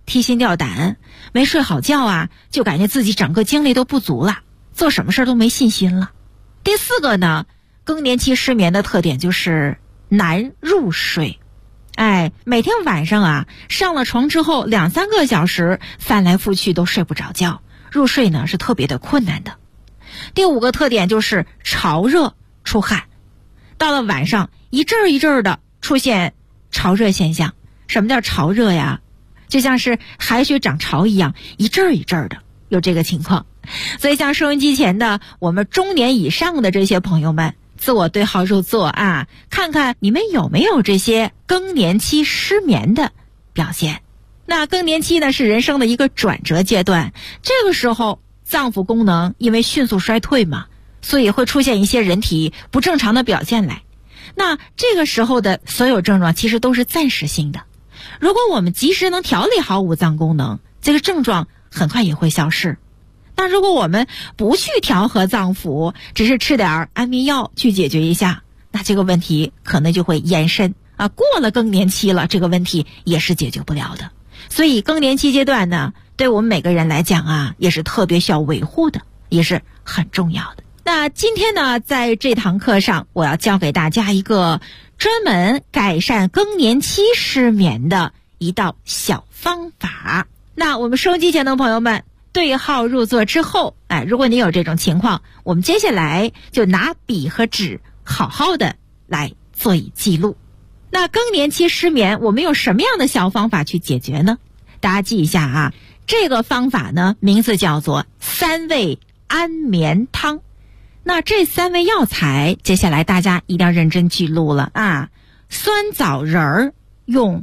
提心吊胆，没睡好觉啊，就感觉自己整个精力都不足了，做什么事都没信心了。第4个呢，更年期失眠的特点就是难入睡。每天晚上啊，上了床之后2-3个小时翻来覆去都睡不着觉，入睡呢是特别的困难的。第5个特点就是潮热出汗，到了晚上一阵儿一阵儿的出现潮热现象。什么叫潮热呀？就像是海水涨潮一样，一阵儿一阵儿的有这个情况。所以像收音机前的我们中年以上的这些朋友们，自我对号入座啊，看看你们有没有这些更年期失眠的表现。那更年期呢是人生的一个转折阶段，这个时候脏腑功能因为迅速衰退嘛，所以会出现一些人体不正常的表现来。那这个时候的所有症状其实都是暂时性的，如果我们及时能调理好五脏功能，这个症状很快也会消失。但如果我们不去调和脏腑，只是吃点安眠药去解决一下，那这个问题可能就会延伸啊，过了更年期了，这个问题也是解决不了的。所以更年期阶段呢，对我们每个人来讲啊，也是特别需要维护的，也是很重要的。那今天呢，在这堂课上，我要教给大家一个专门改善更年期失眠的一道小方法。那我们收音机前的朋友们，对号入座之后，如果你有这种情况，我们接下来就拿笔和纸好好的来做一记录。那更年期失眠我们有什么样的小方法去解决呢？大家记一下啊，这个方法呢名字叫做3味安眠汤。那这3味药材接下来大家一定要认真记录了啊。酸枣仁儿用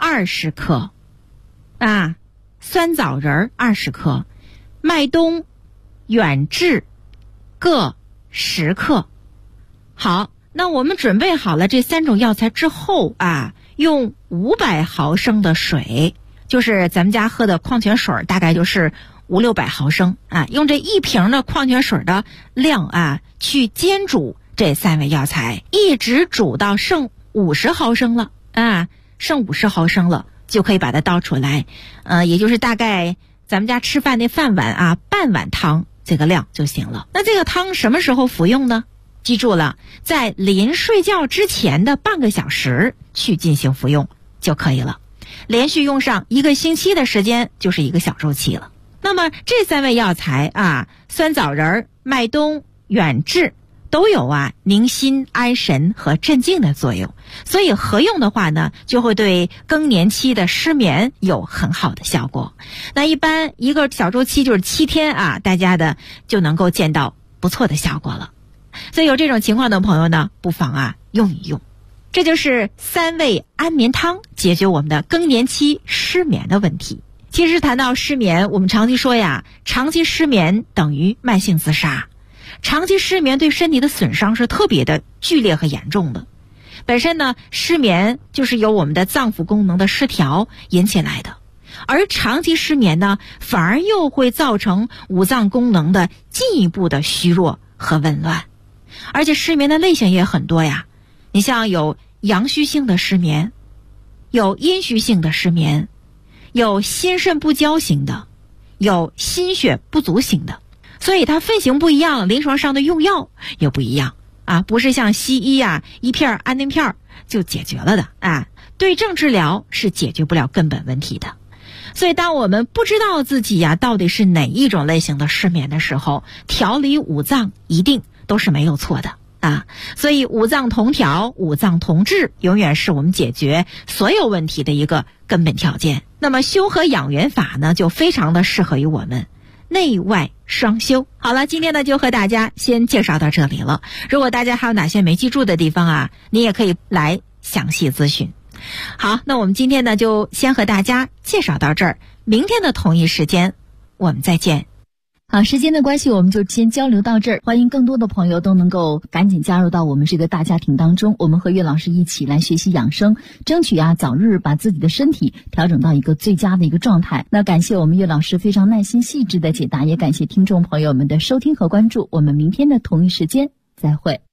20克啊，酸枣仁儿20克，麦冬、远志各10克。好，那我们准备好了这3种药材之后啊，用500毫升的水，就是咱们家喝的矿泉水，大概就是500-600毫升啊，用这1瓶的矿泉水的量啊，去煎煮这3味药材，一直煮到剩50毫升了啊，剩50毫升了就可以把它倒出来，也就是大概咱们家吃饭那饭碗啊，半碗汤这个量就行了。那这个汤什么时候服用呢？记住了，在临睡觉之前的半个小时去进行服用就可以了。连续用上1个星期的时间，就是1个小周期了。那么这3味药材啊，酸枣仁、麦冬、远志都有宁心安神和镇静的作用，所以合用的话呢，就会对更年期的失眠有很好的效果。那一般1个小周期就是7天啊，大家的就能够见到不错的效果了。所以有这种情况的朋友呢，不妨用一用。这就是3味安眠汤解决我们的更年期失眠的问题。其实谈到失眠，我们常期说呀，长期失眠等于慢性自杀。长期失眠对身体的损伤是特别的剧烈和严重的。本身呢，失眠就是由我们的脏腑功能的失调引起来的，而长期失眠呢，反而又会造成五脏功能的进一步的虚弱和紊乱。而且失眠的类型也很多呀，你像有阳虚性的失眠，有阴虚性的失眠，有心肾不交型的，有心血不足型的，所以它分型不一样，临床上的用药也不一样啊，不是像西医一片安定片就解决了的啊。对症治疗是解决不了根本问题的。所以当我们不知道自己到底是哪一种类型的失眠的时候，调理五脏一定都是没有错的啊。所以五脏同调、五脏同治永远是我们解决所有问题的一个根本条件。那么修和养元法呢，就非常的适合于我们内外双修。好了，今天呢就和大家先介绍到这里了。如果大家还有哪些没记住的地方你也可以来详细咨询。好，那我们今天呢就先和大家介绍到这儿，明天的同一时间我们再见。 好，时间的关系我们就先交流到这儿，欢迎更多的朋友都能够赶紧加入到我们这个大家庭当中，我们和岳老师一起来学习养生，争取早日把自己的身体调整到一个最佳的一个状态。那感谢我们岳老师非常耐心细致的解答，也感谢听众朋友们的收听和关注，我们明天的同一时间再会。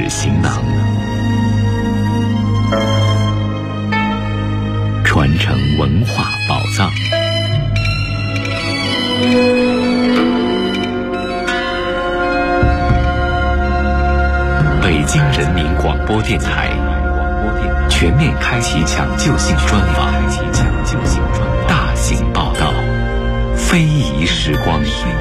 行囊，传承文化宝藏。北京人民广播电台全面开启抢救性专访，大型报道，非遗时光。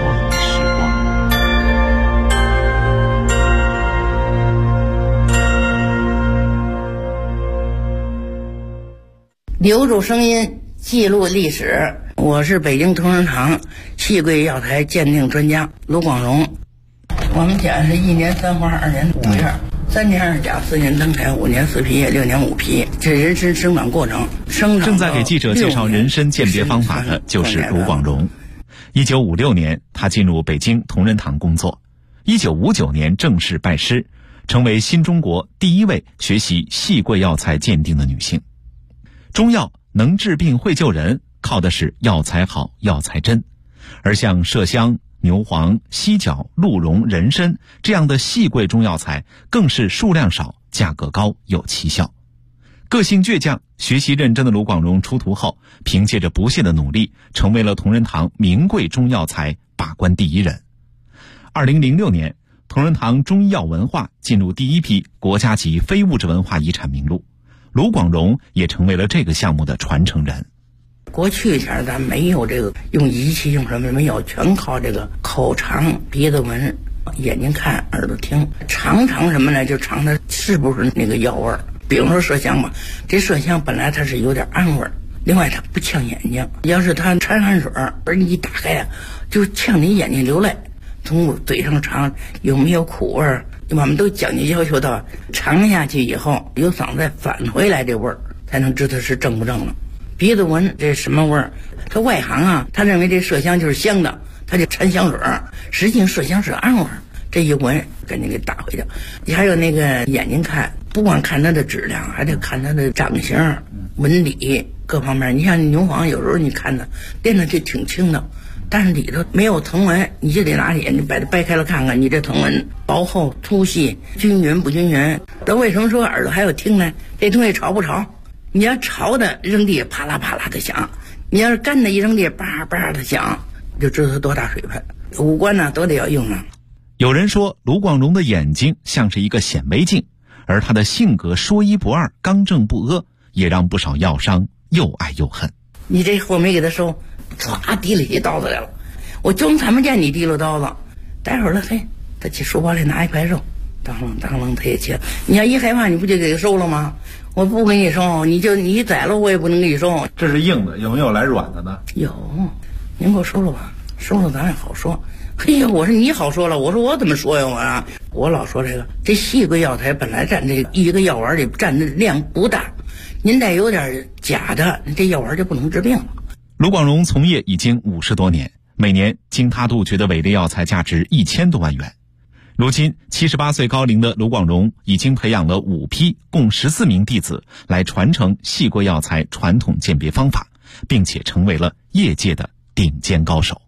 留住声音，记录历史。我是北京同仁堂气柜药材鉴定专家卢广荣。我们家是1年3花2年5月，3年2甲4年登台5年4皮叶6年5皮，这人参生长过程。 正在给记者介绍人参鉴别方法的就是卢广荣。1956年，他进入北京同仁堂工作。1959年正式拜师，成为新中国第一位学习细桂药材鉴定的女性。中药能治病会救人，靠的是药材好药材真，而像麝香、牛黄、犀角、鹿茸、人参这样的细桂中药材更是数量少、价格高、有奇效。个性倔强、学习认真的卢广荣出徒后，凭借着不懈的努力，成为了同仁堂名贵中药材把关第一人。2006年，同仁堂中医药文化进入第一批国家级非物质文化遗产名录，卢广荣也成为了这个项目的传承人。 过去前咱没有这个用仪器用什么没有，全靠这个口尝、鼻子闻、眼睛看、耳朵听，尝什么呢？就尝它是不是那个药味儿。比如说麝香吧，这麝香本来它是有点氨味儿，另外它不呛眼睛，要是它掺汗水而你一打开呀，就呛你眼睛流泪。从嘴上尝有没有苦味儿，我们都讲究要求到尝下去以后由嗓子再返回来这味儿，才能知道是正不正了。鼻子闻这什么味儿？他外行啊，他认为这麝香就是香的，他就掺香水儿，实际上麝香是氨味儿。这一闻赶紧给打回去。你还有那个眼睛看，不光看它的质量，还得看它的长形、纹理各方面。你像牛黄，有时候你看它练的就挺轻的，但是里头没有藤纹，你就得拿眼睛把它掰开了看看，你这藤纹薄厚、粗细、均匀不均匀。那为什么说耳朵还有听呢？这东西潮不潮？你要潮的扔地啪啦啪啦的响，你要是干的一扔地叭叭的响，就知道它多大水分。五官呢都得要用啊。 有人说卢广荣的眼睛像是一个显微镜，而他的性格说一不二、刚正不阿，也让不少药商又爱又恨。 你这货没给他收，唰提了起刀子来了，我就他们见你提了刀子，待会儿了嘿，他去书包里拿一块肉，当啷他也切。你要一害怕，你不就给他收了吗？我不给你收，你宰了我也不能给你收。 这是硬的，有没有来软的呢？ 有，您给我收了吧，收了咱也好说。嘿呀，我说你好说了，我说我怎么说呀我老说这细桂药材本来占这一个药丸里占的量不大，您带有点假的，这药丸就不能治病了。 卢广荣从业已经50多年，每年经他杜绝的伪劣药材价值1000多万元。如今78岁高龄的卢广荣已经培养了5批共14名弟子来传承细桂药材传统鉴别方法，并且成为了业界的顶尖高手。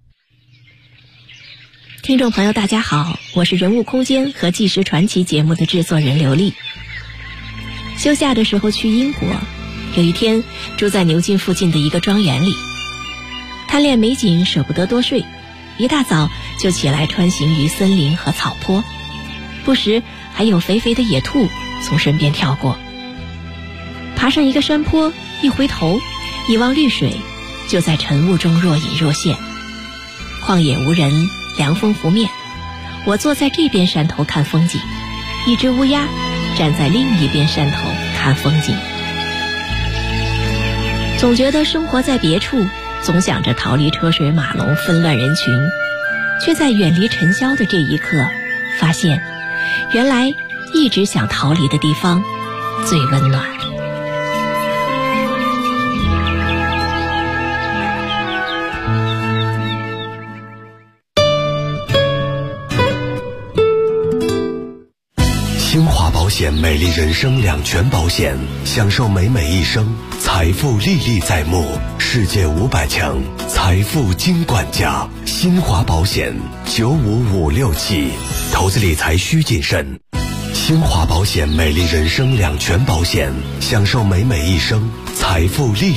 听众朋友大家好，我是人物空间和纪实传奇节目的制作人刘丽。休假的时候去英国，有一天住在牛津附近的一个庄园里，贪恋美景舍不得多睡，一大早就起来穿行于森林和草坡，不时还有肥肥的野兔从身边跳过。爬上一个山坡，一回头一望绿水，就在晨雾中若隐若现。旷野无人，凉风拂面，我坐在这边山头看风景，一只乌鸦站在另一边山头看风景。总觉得生活在别处，总想着逃离车水马龙纷乱人群，却在远离尘嚣的这一刻发现，原来一直想逃离的地方最温暖。 新华保险美丽人生两全保险，享受美美一生，财富历历在目，世界500强，财富金管家。新华保险95567，投资理财需谨慎。 新华保险美丽人生两全保险，享受美一生，财富历